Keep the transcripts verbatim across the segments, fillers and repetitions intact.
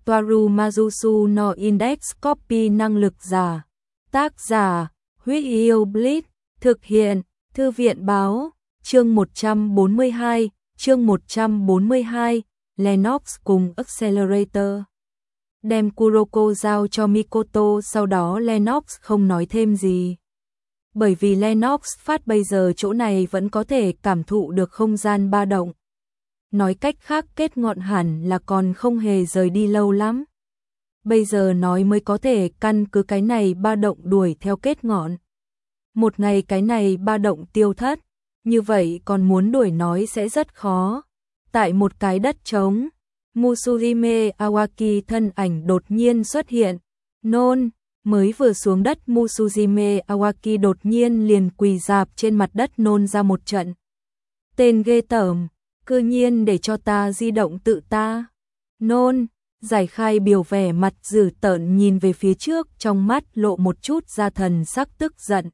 Toaru Mazusu no Index Copy năng lực giả. Tác giả, Huyết Yêu Blitz, thực hiện, Thư viện báo, chương một trăm bốn mươi hai, chương một trăm bốn mươi hai, Lennox cùng Accelerator. Đem Kuroko giao cho Mikoto, sau đó Lennox không nói thêm gì. Bởi vì Lennox phát bây giờ chỗ này vẫn có thể cảm thụ được không gian ba động. Nói cách khác kết ngọn hẳn là còn không hề rời đi lâu lắm. Bây giờ nói mới có thể căn cứ cái này ba động đuổi theo kết ngọn. Một ngày cái này ba động tiêu thất, như vậy còn muốn đuổi nói sẽ rất khó. Tại một cái đất trống, Musuhime Awaki thân ảnh đột nhiên xuất hiện. Nôn, mới vừa xuống đất Musuhime Awaki đột nhiên liền quỳ rạp trên mặt đất nôn ra một trận. Tên ghê tởm, cư nhiên để cho ta di động tự ta. Nôn, giải khai biểu vẻ mặt dữ tợn nhìn về phía trước, trong mắt lộ một chút ra thần sắc tức giận.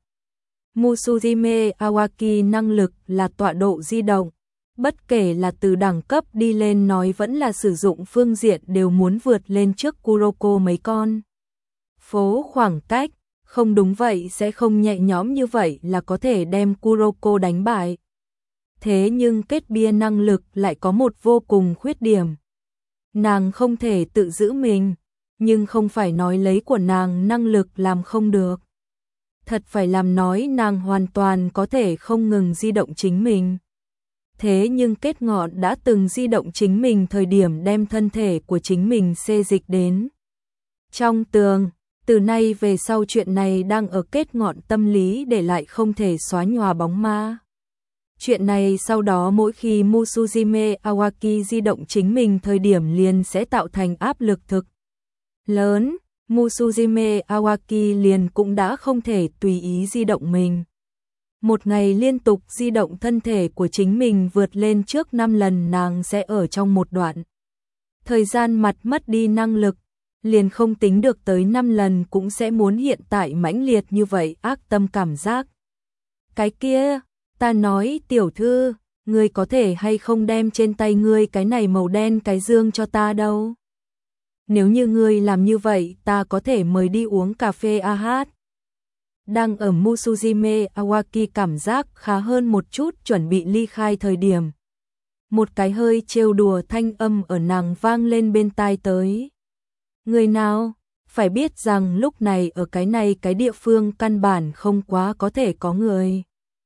Musuhime Awaki năng lực là tọa độ di động. Bất kể là từ đẳng cấp đi lên nói vẫn là sử dụng phương diện đều muốn vượt lên trước Kuroko mấy con. Phố khoảng cách, không đúng vậy sẽ không nhẹ nhõm như vậy là có thể đem Kuroko đánh bại. Thế nhưng kết bia năng lực lại có một vô cùng khuyết điểm. Nàng không thể tự giữ mình, nhưng không phải nói lấy của nàng năng lực làm không được. Thật phải làm nói nàng hoàn toàn có thể không ngừng di động chính mình. Thế nhưng kết ngọn đã từng di động chính mình thời điểm đem thân thể của chính mình xê dịch đến trong tường. Từ nay về sau chuyện này đang ở kết ngọn tâm lý để lại không thể xóa nhòa bóng ma. Chuyện này sau đó mỗi khi Musuhime Awaki di động chính mình thời điểm liền sẽ tạo thành áp lực thực lớn. Musuhime Awaki liền cũng đã không thể tùy ý di động mình. Một ngày liên tục di động thân thể của chính mình vượt lên trước năm lần, nàng sẽ ở trong một đoạn thời gian mặt mất đi năng lực, liền không tính được tới năm lần cũng sẽ muốn hiện tại mãnh liệt như vậy ác tâm cảm giác. Cái kia, ta nói tiểu thư, ngươi có thể hay không đem trên tay ngươi cái này màu đen cái dương cho ta đâu. Nếu như ngươi làm như vậy ta có thể mời đi uống cà phê a hát. Đang ở Musuhime Awaki cảm giác khá hơn một chút chuẩn bị ly khai thời điểm. Một cái hơi trêu đùa thanh âm ở nàng vang lên bên tai tới. Người nào? Phải biết rằng lúc này ở cái này cái địa phương căn bản không quá có thể có người.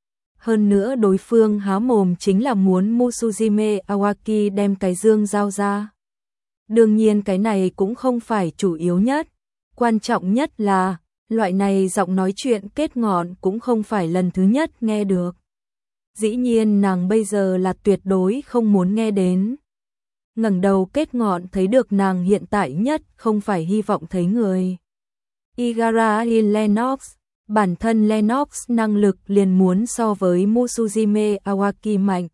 Hơn nữa đối phương há mồm chính là muốn Musuhime Awaki đem cái dương giao ra. Đương nhiên cái này cũng không phải chủ yếu nhất. Quan trọng nhất là loại này giọng nói chuyện kết ngọn cũng không phải lần thứ nhất nghe được. Dĩ nhiên nàng bây giờ là tuyệt đối không muốn nghe đến. Ngẩng đầu kết ngọn thấy được nàng hiện tại nhất không phải hy vọng thấy người. Igarashi Lennox, bản thân Lennox năng lực liền muốn so với Musuhime Awaki mạnh.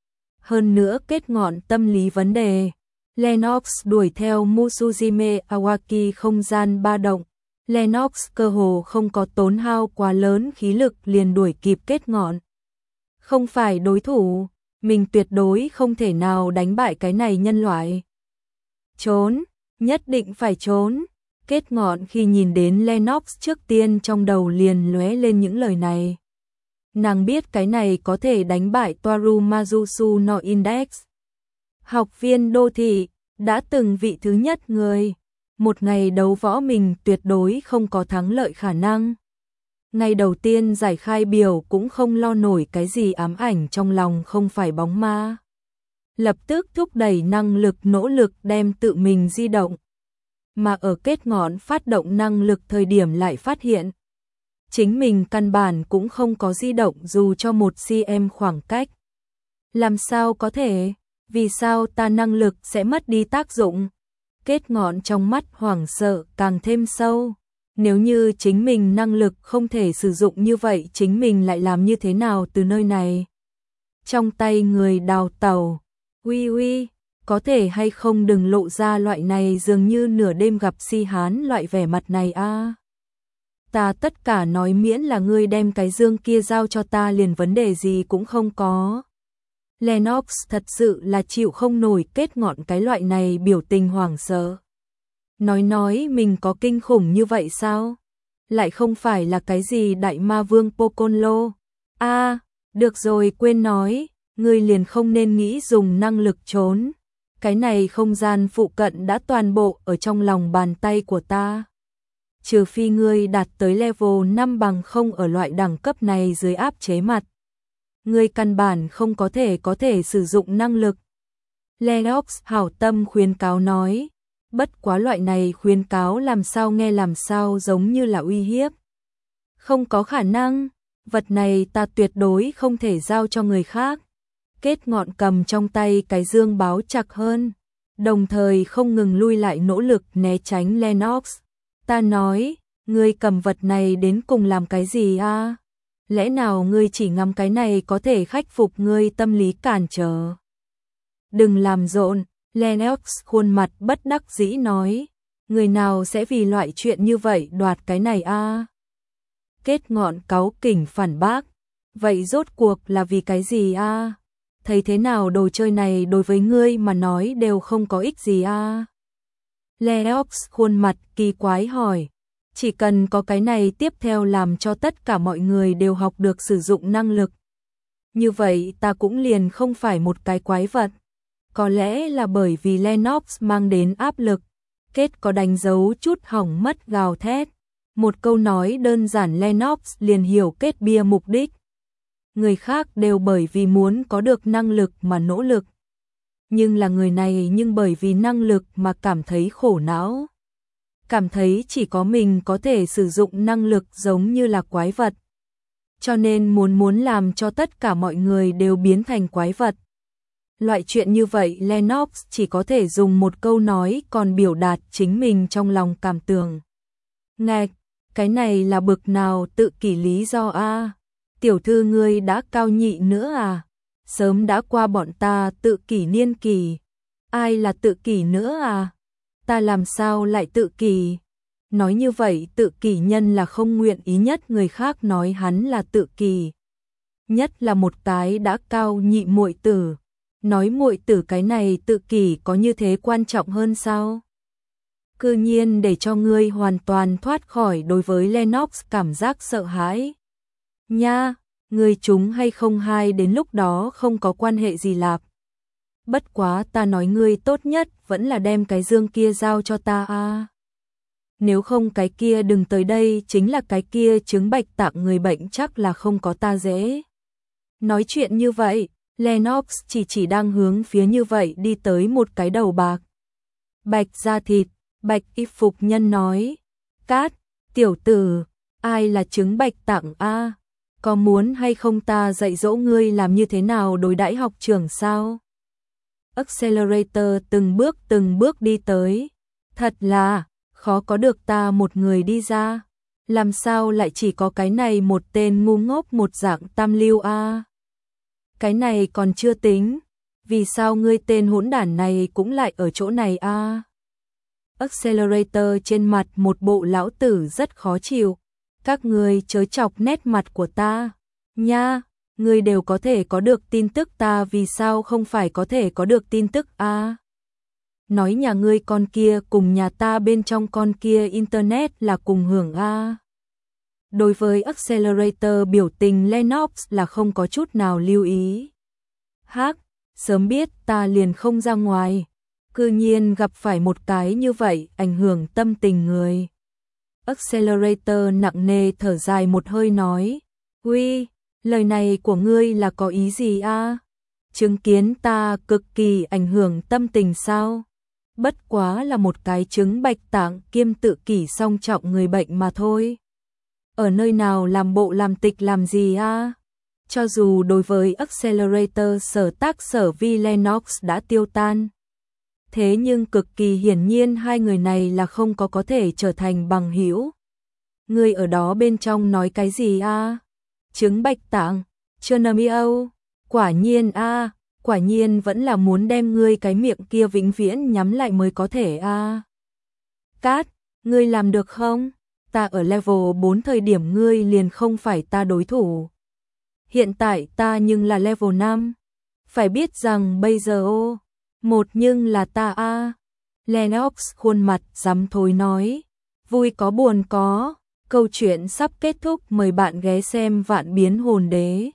Hơn nữa kết ngọn tâm lý vấn đề. Lennox đuổi theo Musuhime Awaki không gian ba động. Lennox cơ hồ không có tốn hao quá lớn khí lực liền đuổi kịp kết ngọn. Không phải đối thủ, mình tuyệt đối không thể nào đánh bại cái này nhân loại. Trốn, nhất định phải trốn. Kết ngọn khi nhìn đến Lennox trước tiên trong đầu liền lóe lên những lời này. Nàng biết cái này có thể đánh bại Toaru Mazusu no Index. Học viên đô thị, đã từng vị thứ nhất người. Một ngày đấu võ mình tuyệt đối không có thắng lợi khả năng. Ngày đầu tiên giải khai biểu cũng không lo nổi cái gì ám ảnh trong lòng không phải bóng ma. Lập tức thúc đẩy năng lực nỗ lực đem tự mình di động. Mà ở kết ngọn phát động năng lực thời điểm lại phát hiện. Chính mình căn bản cũng không có di động dù cho một cm khoảng cách. Làm sao có thể? Vì sao ta năng lực sẽ mất đi tác dụng? Kết ngọn trong mắt hoảng sợ càng thêm sâu. Nếu như chính mình năng lực không thể sử dụng như vậy chính mình lại làm như thế nào từ nơi này? Trong tay người đào tàu. Uy uy, có thể hay không đừng lộ ra loại này dường như nửa đêm gặp si hán loại vẻ mặt này a. À. Ta tất cả nói miễn là ngươi đem cái dương kia giao cho ta liền vấn đề gì cũng không có. Lennox thật sự là chịu không nổi kết ngọn cái loại này biểu tình hoảng sợ. Nói nói mình có kinh khủng như vậy sao? Lại không phải là cái gì đại ma vương Pocolo. A, được rồi, quên nói, ngươi liền không nên nghĩ dùng năng lực trốn. Cái này không gian phụ cận đã toàn bộ ở trong lòng bàn tay của ta. Trừ phi ngươi đạt tới level năm bằng không ở loại đẳng cấp này dưới áp chế mặt. Ngươi căn bản không có thể có thể sử dụng năng lực. Lennox hảo tâm khuyến cáo nói. Bất quá loại này khuyến cáo làm sao nghe làm sao giống như là uy hiếp. Không có khả năng, vật này ta tuyệt đối không thể giao cho người khác. Kết ngọn cầm trong tay cái dương báo chặt hơn, đồng thời không ngừng lui lại nỗ lực né tránh Lennox. Ta nói, ngươi cầm vật này đến cùng làm cái gì a? Lẽ nào ngươi chỉ ngắm cái này có thể khắc phục ngươi tâm lý cản trở? Đừng làm rộn, Lennox khuôn mặt bất đắc dĩ nói. Người nào sẽ vì loại chuyện như vậy đoạt cái này a? Kết ngọn cáu kỉnh phản bác. Vậy rốt cuộc là vì cái gì a? Thấy thế nào đồ chơi này đối với ngươi mà nói đều không có ích gì a? Lennox khuôn mặt kỳ quái hỏi. Chỉ cần có cái này tiếp theo làm cho tất cả mọi người đều học được sử dụng năng lực. Như vậy ta cũng liền không phải một cái quái vật. Có lẽ là bởi vì Lennox mang đến áp lực. Kết có đánh dấu chút hỏng mất gào thét. Một câu nói đơn giản Lennox liền hiểu kết bia mục đích. Người khác đều bởi vì muốn có được năng lực mà nỗ lực. Nhưng là người này nhưng bởi vì năng lực mà cảm thấy khổ não. Cảm thấy chỉ có mình có thể sử dụng năng lực giống như là quái vật. Cho nên muốn muốn làm cho tất cả mọi người đều biến thành quái vật. Loại chuyện như vậy Lennox chỉ có thể dùng một câu nói còn biểu đạt chính mình trong lòng cảm tưởng. Ngạch, cái này là bực nào tự kỷ lý do a? Tiểu thư ngươi đã cao nhị nữa à? Sớm đã qua bọn ta tự kỷ niên kỳ. Ai là tự kỷ nữa à? Ta làm sao lại tự kỷ? Nói như vậy tự kỷ nhân là không nguyện ý nhất người khác nói hắn là tự kỷ. Nhất là một cái đã cao nhị muội tử. Nói muội tử cái này tự kỷ có như thế quan trọng hơn sao? Cư nhiên để cho ngươi hoàn toàn thoát khỏi đối với Lennox cảm giác sợ hãi. Nha, ngươi trúng hay không hay đến lúc đó không có quan hệ gì lạp. Bất quá ta nói ngươi tốt nhất vẫn là đem cái dương kia giao cho ta a. Nếu không cái kia đừng tới đây, chính là cái kia chứng bạch tạng người bệnh chắc là không có ta dễ. Nói chuyện như vậy, Lennox chỉ chỉ đang hướng phía như vậy đi tới một cái đầu bạc. Bạch da thịt, bạch y phục nhân nói. Cát, tiểu tử, ai là chứng bạch tạng a? Có muốn hay không ta dạy dỗ ngươi làm như thế nào đối đãi học trưởng sao? Accelerator từng bước từng bước đi tới. Thật là, khó có được ta một người đi ra. Làm sao lại chỉ có cái này một tên ngu ngốc một dạng tam lưu a? Cái này còn chưa tính. Vì sao ngươi tên hỗn đản này cũng lại ở chỗ này a? Accelerator trên mặt một bộ lão tử rất khó chịu. Các ngươi chớ chọc nét mặt của ta. Nha, ngươi đều có thể có được tin tức ta vì sao không phải có thể có được tin tức a? Nói nhà ngươi con kia cùng nhà ta bên trong con kia internet là cùng hưởng a. Đối với Accelerator biểu tình Lennox là không có chút nào lưu ý. Hắc, sớm biết ta liền không ra ngoài. Cư nhiên gặp phải một cái như vậy ảnh hưởng tâm tình người. Accelerator nặng nề thở dài một hơi nói. Uy, lời này của ngươi là có ý gì a? Chứng kiến ta cực kỳ ảnh hưởng tâm tình sao? Bất quá là một cái chứng bạch tạng kiêm tự kỷ song trọng người bệnh mà thôi. Ở nơi nào làm bộ làm tịch làm gì a? Cho dù đối với Accelerator sở tác sở vi Lennox đã tiêu tan. Thế nhưng cực kỳ hiển nhiên hai người này là không có có thể trở thành bằng hữu. Ngươi ở đó bên trong nói cái gì a? Chứng bạch tạng, Chernomio, quả nhiên a, quả nhiên vẫn là muốn đem ngươi cái miệng kia vĩnh viễn nhắm lại mới có thể a. Cát, ngươi làm được không? Ta ở level bốn thời điểm ngươi liền không phải ta đối thủ. Hiện tại ta nhưng là level năm. Phải biết rằng bây giờ ô, một nhưng là ta a. Lennox khuôn mặt rắm thối nói. Vui có buồn có, câu chuyện sắp kết thúc, mời bạn ghé xem Vạn Biến Hồn Đế.